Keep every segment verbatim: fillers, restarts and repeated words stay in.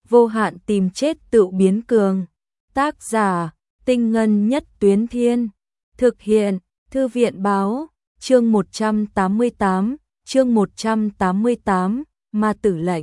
vô hạn tìm chết tự biến cường. Tác giả, Tinh Ngân Nhất Tuyến Thiên. Thực hiện, Thư viện Báo. Chương một trăm tám mươi tám, chương một trăm tám mươi tám, Ma Tử lệnh.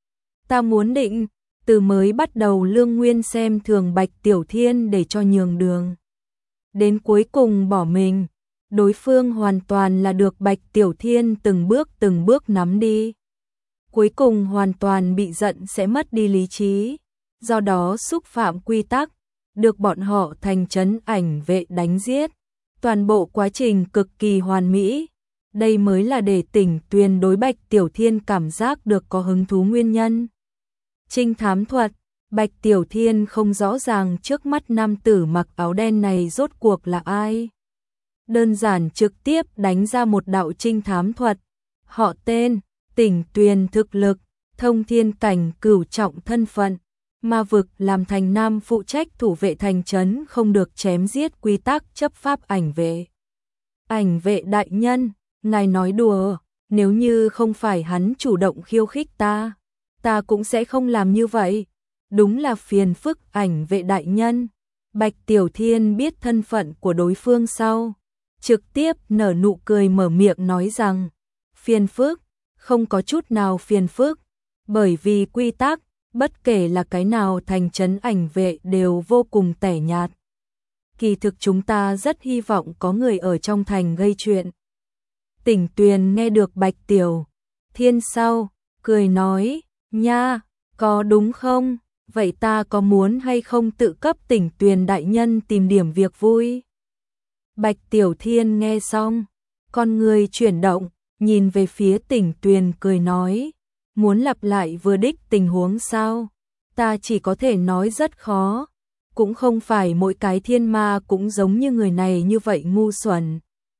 Ta muốn định, từ mới bắt đầu Lương Nguyên xem thường Bạch Tiểu Thiên để cho nhường đường. Đến cuối cùng bỏ mình, đối phương hoàn toàn là được Bạch Tiểu Thiên từng bước từng bước nắm đi. Cuối cùng hoàn toàn bị giận sẽ mất đi lý trí, do đó xúc phạm quy tắc, được bọn họ thành trấn ảnh vệ đánh giết. Toàn bộ quá trình cực kỳ hoàn mỹ, đây mới là để Tỉnh Tuyền đối Bạch Tiểu Thiên cảm giác được có hứng thú nguyên nhân. Trinh thám thuật, Bạch Tiểu Thiên không rõ ràng trước mắt nam tử mặc áo đen này rốt cuộc là ai. Đơn giản trực tiếp đánh ra một đạo trinh thám thuật, họ tên, Tỉnh Tuyền thực lực, thông thiên cảnh cửu trọng thân phận, ma vực làm thành nam phụ trách thủ vệ thành trấn không được chém giết quy tắc chấp pháp ảnh vệ. Ảnh vệ đại nhân, ngài nói đùa, nếu như không phải hắn chủ động khiêu khích ta, ta cũng sẽ không làm như vậy. Đúng là phiền phức ảnh vệ đại nhân. Bạch Tiểu Thiên biết thân phận của đối phương sau, trực tiếp nở nụ cười mở miệng nói rằng, phiền phức, không có chút nào phiền phức, bởi vì quy tắc, bất kể là cái nào thành trấn ảnh vệ đều vô cùng tẻ nhạt. Kỳ thực chúng ta rất hy vọng có người ở trong thành gây chuyện. Tỉnh Tuyền nghe được Bạch Tiểu Thiên sau, cười nói, nha, có đúng không? Vậy ta có muốn hay không tự cấp Tỉnh Tuyền đại nhân tìm điểm việc vui? Bạch Tiểu Thiên nghe xong, con người chuyển động, nhìn về phía Tỉnh Tuyền cười nói, muốn lặp lại vừa đích tình huống sao? Ta chỉ có thể nói rất khó, cũng không phải mỗi cái thiên ma cũng giống như người này như vậy ngu xuẩn.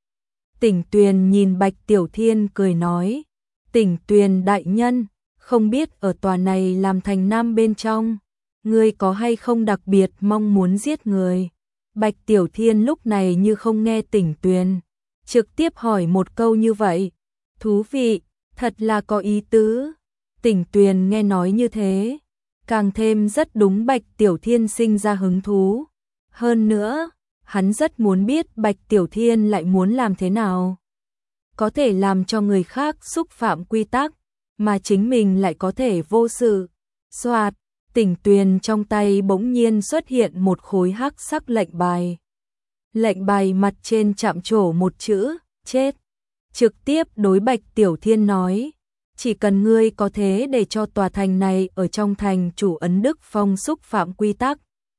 Tỉnh Tuyền nhìn Bạch Tiểu Thiên cười nói, Tỉnh Tuyền đại nhân, không biết ở tòa này làm thành nam bên trong, ngươi có hay không đặc biệt mong muốn giết người? Bạch Tiểu Thiên lúc này như không nghe Tỉnh Tuyền, trực tiếp hỏi một câu như vậy. Thú vị, thật là có ý tứ. Tỉnh Tuyền nghe nói như thế, càng thêm rất đúng Bạch Tiểu Thiên sinh ra hứng thú. Hơn nữa, hắn rất muốn biết Bạch Tiểu Thiên lại muốn làm thế nào. Có thể làm cho người khác xúc phạm quy tắc, mà chính mình lại có thể vô sự. Soạt, Tỉnh Tuyền trong tay bỗng nhiên xuất hiện một khối hắc sắc lệnh bài. Lệnh bài mặt trên chạm trổ một chữ, chết. Trực tiếp đối Bạch Tiểu Thiên nói, chỉ cần ngươi có thế để cho tòa thành này ở trong thành chủ ấn Đức Phong xúc phạm quy tắc,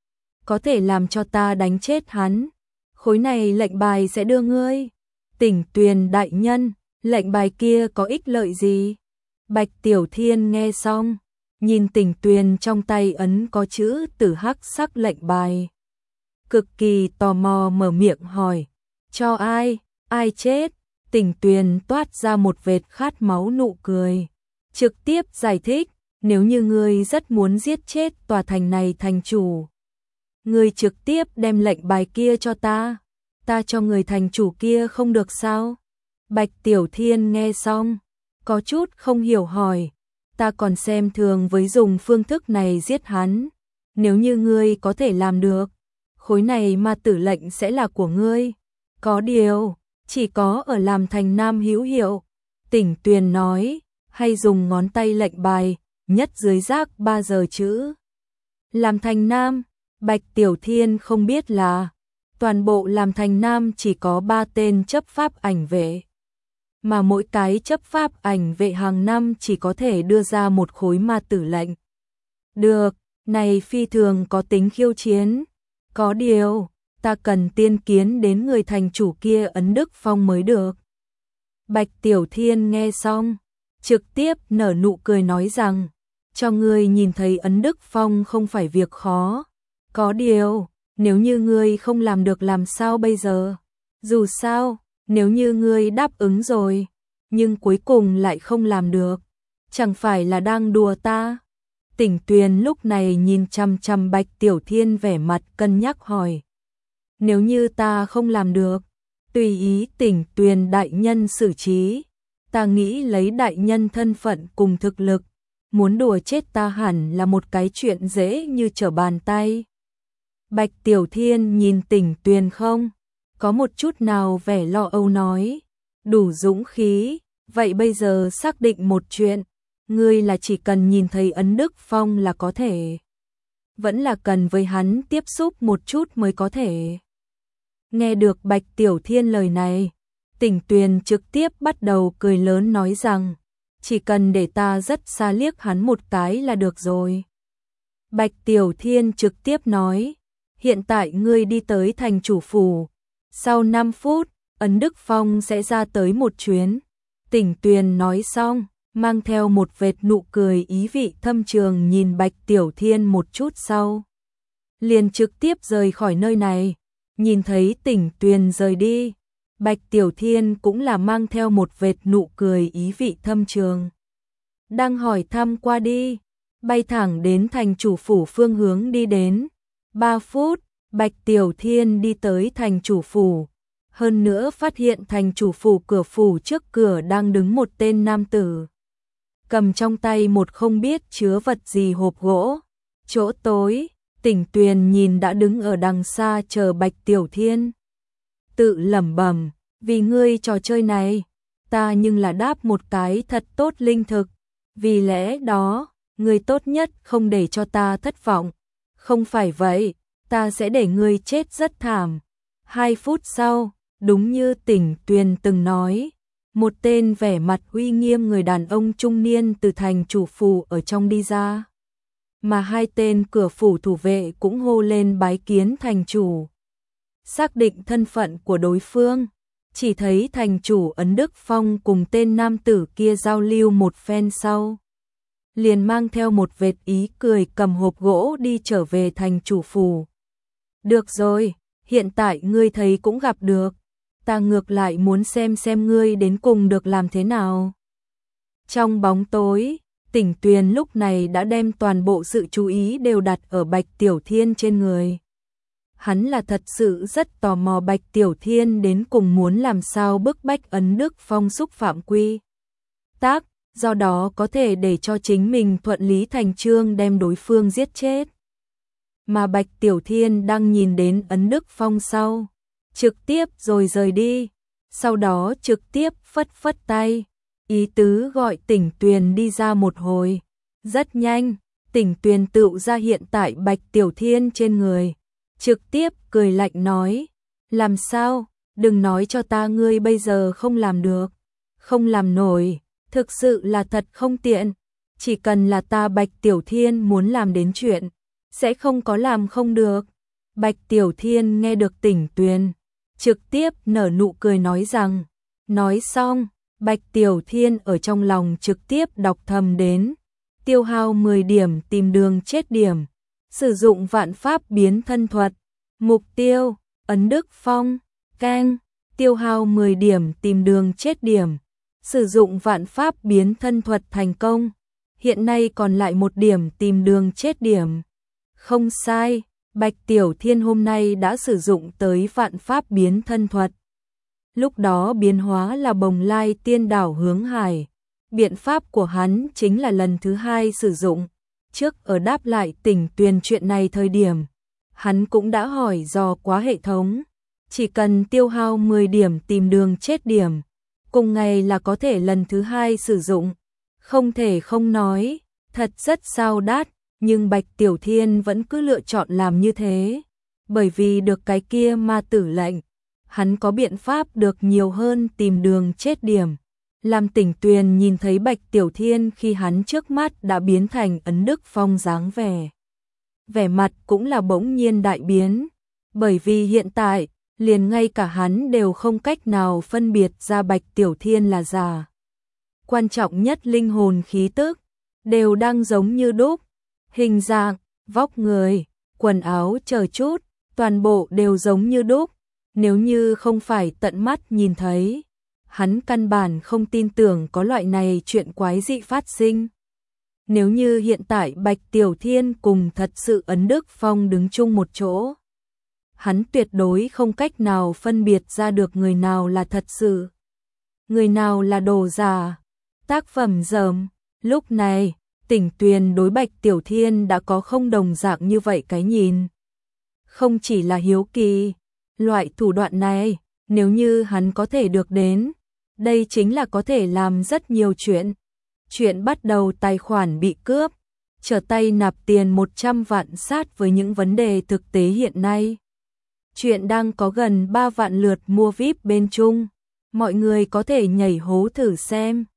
có thể làm cho ta đánh chết hắn, khối này lệnh bài sẽ đưa ngươi. Tỉnh Tuyền đại nhân, lệnh bài kia có ích lợi gì? Bạch Tiểu Thiên nghe xong, nhìn Tỉnh Tuyền trong tay ấn có chữ tử hắc sắc lệnh bài, cực kỳ tò mò mở miệng hỏi, cho ai, ai chết? Tỉnh Tuyền toát ra một vệt khát máu nụ cười, trực tiếp giải thích, nếu như ngươi rất muốn giết chết tòa thành này thành chủ, ngươi trực tiếp đem lệnh bài kia cho ta, ta cho người thành chủ kia không được sao? Bạch Tiểu Thiên nghe xong, có chút không hiểu hỏi, ta còn xem thường với dùng phương thức này giết hắn, nếu như ngươi có thể làm được, khối này ma tử lệnh sẽ là của ngươi. Có điều, chỉ có ở làm thành nam hữu hiệu. Tỉnh Tuyền nói, hay dùng ngón tay lệnh bài, nhất dưới rác ba giờ chữ. Làm thành nam, Bạch Tiểu Thiên không biết là, toàn bộ làm thành nam chỉ có ba tên chấp pháp ảnh vệ. Mà mỗi cái chấp pháp ảnh vệ hàng năm chỉ có thể đưa ra một khối ma tử lệnh. Được, này phi thường có tính khiêu chiến. Có điều, ta cần tiên kiến đến người thành chủ kia ấn Đức Phong mới được. Bạch Tiểu Thiên nghe xong, trực tiếp nở nụ cười nói rằng, cho ngươi nhìn thấy ấn Đức Phong không phải việc khó. Có điều, nếu như ngươi không làm được làm sao bây giờ? Dù sao, nếu như ngươi đáp ứng rồi, nhưng cuối cùng lại không làm được, chẳng phải là đang đùa ta? Tỉnh Tuyền lúc này nhìn chăm chăm Bạch Tiểu Thiên vẻ mặt cân nhắc hỏi. Nếu như ta không làm được, tùy ý Tỉnh Tuyền đại nhân xử trí, ta nghĩ lấy đại nhân thân phận cùng thực lực, muốn đùa chết ta hẳn là một cái chuyện dễ như trở bàn tay. Bạch Tiểu Thiên nhìn Tỉnh Tuyền không có một chút nào vẻ lo âu nói, đủ dũng khí, vậy bây giờ xác định một chuyện, ngươi là chỉ cần nhìn thấy Ấn Đức Phong là có thể, vẫn là cần với hắn tiếp xúc một chút mới có thể. Nghe được Bạch Tiểu Thiên lời này, Tỉnh Tuyền trực tiếp bắt đầu cười lớn nói rằng, chỉ cần để ta rất xa liếc hắn một cái là được rồi. Bạch Tiểu Thiên trực tiếp nói, hiện tại ngươi đi tới thành chủ phủ, sau năm phút, Ấn Đức Phong sẽ ra tới một chuyến. Tỉnh Tuyền nói xong, mang theo một vệt nụ cười ý vị thâm trường nhìn Bạch Tiểu Thiên một chút sau. Liền trực tiếp rời khỏi nơi này, nhìn thấy Tỉnh Tuyền rời đi. Bạch Tiểu Thiên cũng là mang theo một vệt nụ cười ý vị thâm trường. Đang hỏi thăm qua đi, bay thẳng đến thành chủ phủ phương hướng đi đến. Ba phút, Bạch Tiểu Thiên đi tới thành chủ phủ. Hơn nữa phát hiện thành chủ phủ cửa phủ trước cửa đang đứng một tên nam tử. Cầm trong tay một không biết chứa vật gì hộp gỗ. Chỗ tối, Tỉnh Tuyền nhìn đã đứng ở đằng xa chờ Bạch Tiểu Thiên. Tự lẩm bẩm, vì ngươi trò chơi này, ta nhưng là đáp một cái thật tốt linh thực, vì lẽ đó, ngươi tốt nhất không để cho ta thất vọng, không phải vậy, ta sẽ để ngươi chết rất thảm. Hai phút sau, đúng như Tỉnh Tuyền từng nói, một tên vẻ mặt uy nghiêm người đàn ông trung niên từ thành chủ phủ ở trong đi ra, mà hai tên cửa phủ thủ vệ cũng hô lên bái kiến thành chủ. Xác định thân phận của đối phương, chỉ thấy thành chủ Ấn Đức Phong cùng tên nam tử kia giao lưu một phen sau. Liền mang theo một vệt ý cười cầm hộp gỗ đi trở về thành chủ phủ. Được rồi, hiện tại ngươi thấy cũng gặp được, ta ngược lại muốn xem xem ngươi đến cùng được làm thế nào. Trong bóng tối, Tỉnh Tuyền lúc này đã đem toàn bộ sự chú ý đều đặt ở Bạch Tiểu Thiên trên người. Hắn là thật sự rất tò mò Bạch Tiểu Thiên đến cùng muốn làm sao bức bách Ấn Đức Phong xúc phạm quy tắc, do đó có thể để cho chính mình thuận lý thành chương đem đối phương giết chết. Mà Bạch Tiểu Thiên đang nhìn đến Ấn Đức Phong sau, trực tiếp rồi rời đi, sau đó trực tiếp phất phất tay, ý tứ gọi Tỉnh Tuyền đi ra một hồi. Rất nhanh, Tỉnh Tuyền tựu ra hiện tại Bạch Tiểu Thiên trên người, trực tiếp cười lạnh nói, làm sao, đừng nói cho ta ngươi bây giờ không làm được, không làm nổi, thực sự là thật không tiện, chỉ cần là ta Bạch Tiểu Thiên muốn làm đến chuyện, sẽ không có làm không được. Bạch Tiểu Thiên nghe được Tỉnh Tuyền, trực tiếp nở nụ cười nói rằng, nói xong, Bạch Tiểu Thiên ở trong lòng trực tiếp đọc thầm đến, tiêu hao mười điểm tìm đường chết điểm, sử dụng vạn pháp biến thân thuật, mục tiêu, Ấn Đức Phong, keng, tiêu hao mười điểm tìm đường chết điểm, sử dụng vạn pháp biến thân thuật thành công, hiện nay còn lại một điểm tìm đường chết điểm. Không sai, Bạch Tiểu Thiên hôm nay đã sử dụng tới vạn pháp biến thân thuật. Lúc đó biến hóa là Bồng Lai Tiên Đảo hướng hải, biện pháp của hắn chính là lần thứ hai sử dụng. Trước ở đáp lại Tỉnh Tuyền chuyện này thời điểm, hắn cũng đã hỏi dò quá hệ thống, chỉ cần tiêu hao mười điểm tìm đường chết điểm, cùng ngày là có thể lần thứ hai sử dụng. Không thể không nói, thật rất sao đát, nhưng Bạch Tiểu Thiên vẫn cứ lựa chọn làm như thế, bởi vì được cái kia ma tử lệnh, hắn có biện pháp được nhiều hơn tìm đường chết điểm. Làm Tỉnh Tuyền nhìn thấy Bạch Tiểu Thiên khi hắn trước mắt đã biến thành Ấn Đức Phong dáng vẻ. Vẻ mặt cũng là bỗng nhiên đại biến, bởi vì hiện tại, liền ngay cả hắn đều không cách nào phân biệt ra Bạch Tiểu Thiên là giả. Quan trọng nhất linh hồn khí tức, đều đang giống như đúc, hình dạng, vóc người, quần áo chờ chút, toàn bộ đều giống như đúc, nếu như không phải tận mắt nhìn thấy, hắn căn bản không tin tưởng có loại này chuyện quái dị phát sinh. Nếu như hiện tại Bạch Tiểu Thiên cùng thật sự Ấn Đức Phong đứng chung một chỗ, hắn tuyệt đối không cách nào phân biệt ra được người nào là thật sự, người nào là đồ giả, tác phẩm dởm. Lúc này, Tỉnh Tuyền đối Bạch Tiểu Thiên đã có không đồng dạng như vậy cái nhìn. Không chỉ là hiếu kỳ, loại thủ đoạn này, nếu như hắn có thể được đến, đây chính là có thể làm rất nhiều chuyện. Chuyện bắt đầu tài khoản bị cướp, trở tay nạp tiền một trăm vạn sát với những vấn đề thực tế hiện nay. Chuyện đang có gần ba vạn lượt mua vi ai pi bên Trung, mọi người có thể nhảy hố thử xem.